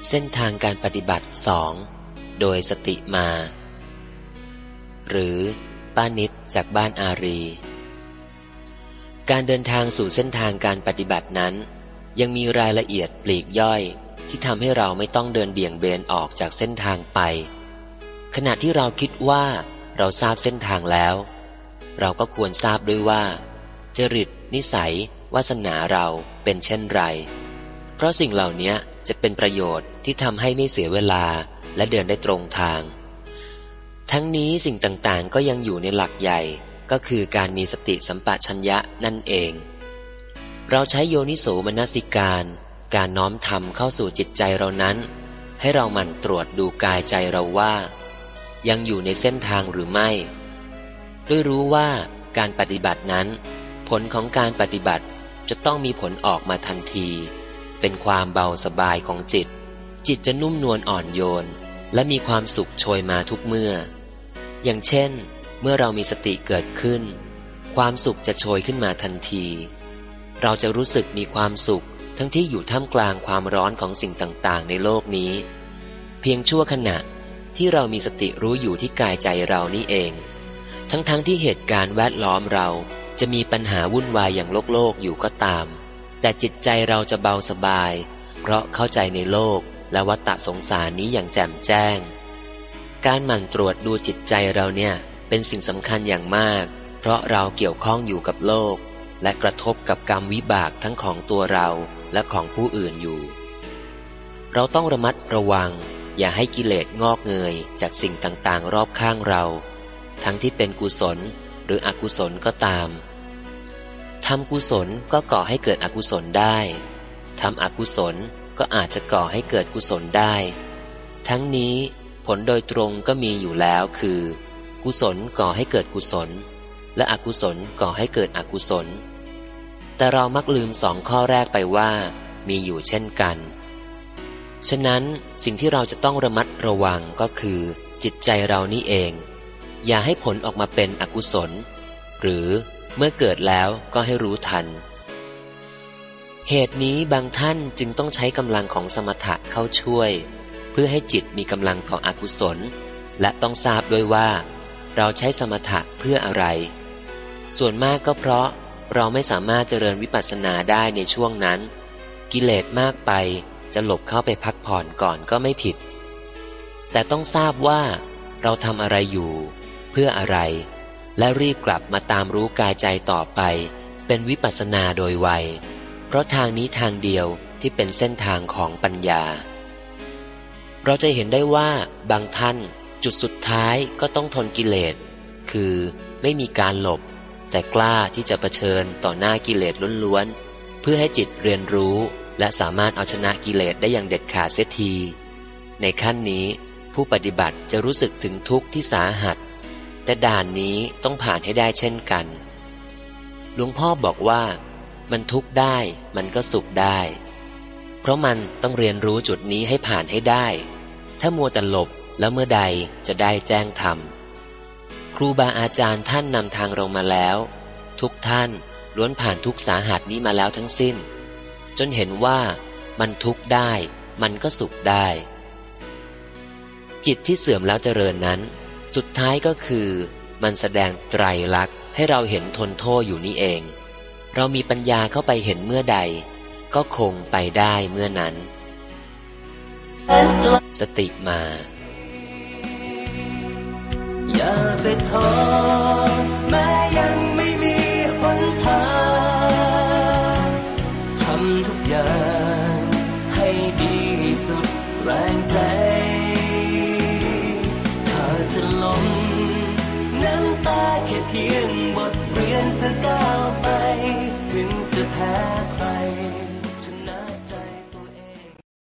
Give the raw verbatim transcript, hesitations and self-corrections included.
เส้นทางการปฏิบัติสองโดยสติมาหรือป้านิดจากบ้านอารีการเดินทางสู่เส้นทางการปฏิบัตินั้นยังมีรายละเอียดปลีกย่อยที่ทำให้เราไม่ต้องเดินเบี่ยงเบนออกจากเส้นทางไปขณะที่เราคิดว่าเราทราบเส้นทางแล้วเราก็ควรทราบด้วยว่าจริตนิสัยวาสนาเราเป็นเช่นไรเพราะสิ่งเหล่านี้จะเป็นประโยชน์ที่ทำให้ไม่เสียเวลาและเดินได้ตรงทางทั้งนี้สิ่งต่างๆก็ยังอยู่ในหลักใหญ่ก็คือการมีสติสัมปชัญญะนั่นเองเราใช้โยนิโสมนสิการการน้อมธรรมเข้าสู่จิตใจเรานั้นให้เราหมั่นตรวจดูกายใจเราว่ายังอยู่ในเส้นทางหรือไม่ด้วยรู้ว่าการปฏิบัตินั้นผลของการปฏิบัติจะต้องมีผลออกมาทันทีเป็นความเบาสบายของจิตจิตจะนุ่มนวลอ่อนโยนและมีความสุขโชยมาทุกเมื่ออย่างเช่นเมื่อเรามีสติเกิดขึ้นความสุขจะโชยขึ้นมาทันทีเราจะรู้สึกมีความสุขทั้งที่อยู่ท่ามกลางความร้อนของสิ่งต่างๆในโลกนี้เพียงชั่วขณะที่เรามีสติรู้อยู่ที่กายใจเรานี่เองทั้งๆ ท, ที่เหตุการณ์แวดล้อมเราจะมีปัญหาวุ่นวายอย่างโลกโลกอยู่ก็ตามแต่จิตใจเราจะเบาสบายเพราะเข้าใจในโลกและวัฏสงสารนี้อย่างแจ่มแจ้งการหมั่นตรวจดูจิตใจเราเนี่ยเป็นสิ่งสำคัญอย่างมากเพราะเราเกี่ยวข้องอยู่กับโลกและกระทบกับกรรมวิบากทั้งของตัวเราและของผู้อื่นอยู่เราต้องระมัดระวังอย่าให้กิเลสงอกเงยจากสิ่งต่างๆรอบข้างเราทั้งที่เป็นกุศลหรืออกุศลก็ตามทำกุศลก็ก่อให้เกิดอกุศลได้ทำอกุศลก็อาจจะก่อให้เกิดกุศลได้ทั้งนี้ผลโดยตรงก็มีอยู่แล้วคือกุศลก่อให้เกิดกุศลและอกุศลก่อให้เกิดอกุศลแต่เรามักลืมสองข้อแรกไปว่ามีอยู่เช่นกันฉะนั้นสิ่งที่เราจะต้องระมัดระวังก็คือจิตใจเรานี่เองอย่าให้ผลออกมาเป็นอกุศลหรือเมื่อเกิดแล้วก็ให้รู้ทันเหตุนี้บางท่านจึงต้องใช้กำลังของสมถะเข้าช่วยเพื่อให้จิตมีกำลังต่ออกุศลและต้องทราบด้วยว่าเราใช้สมถะเพื่ออะไรส่วนมากก็เพราะเราไม่สามารถเจริญวิปัสสนาได้ในช่วงนั้นกิเลสมากไปจะหลบเข้าไปพักผ่อนก่อนก็ไม่ผิดแต่ต้องทราบว่าเราทำอะไรอยู่เพื่ออะไรและรีบกลับมาตามรู้กายใจต่อไปเป็นวิปัสสนาโดยไวเพราะทางนี้ทางเดียวที่เป็นเส้นทางของปัญญาเราจะเห็นได้ว่าบางท่านจุดสุดท้ายก็ต้องทนกิเลสคือไม่มีการหลบแต่กล้าที่จะเผชิญต่อหน้ากิเลสล้วนๆเพื่อให้จิตเรียนรู้และสามารถเอาชนะกิเลสได้อย่างเด็ดขาดเสียทีในขั้นนี้ผู้ปฏิบัติจะรู้สึกถึงทุกข์ที่สาหัสแต่ด่านนี้ต้องผ่านให้ได้เช่นกันหลวงพ่อบอกว่ามันทุกข์ได้มันก็สุขได้เพราะมันต้องเรียนรู้จุดนี้ให้ผ่านให้ได้ถ้ามัวแต่หลบแล้วเมื่อใดจะได้แจ้งธรรมครูบาอาจารย์ท่านนำทางเรามาแล้วทุกท่านล้วนผ่านทุกข์สาหัสนี้มาแล้วทั้งสิ้นจนเห็นว่ามันทุกข์ได้มันก็สุขได้จิตที่เสื่อมแล้วเจริญนั้นสุดท้ายก็คือมันแสดงไตรลักษณ์ให้เราเห็นทนโทษอยู่นี่เองเรามีปัญญาเข้าไปเห็นเมื่อใดก็คงไปได้เมื่อนั้นสติมาอย่าไปท้อแม้ยังไม่มีหนทางทำทุกอย่างให้ดีสุดแรงใจถ้าจะล้มน้ำตาแค่เพียงบทเรียนเพื่อก้าวไปถึงจะแพ้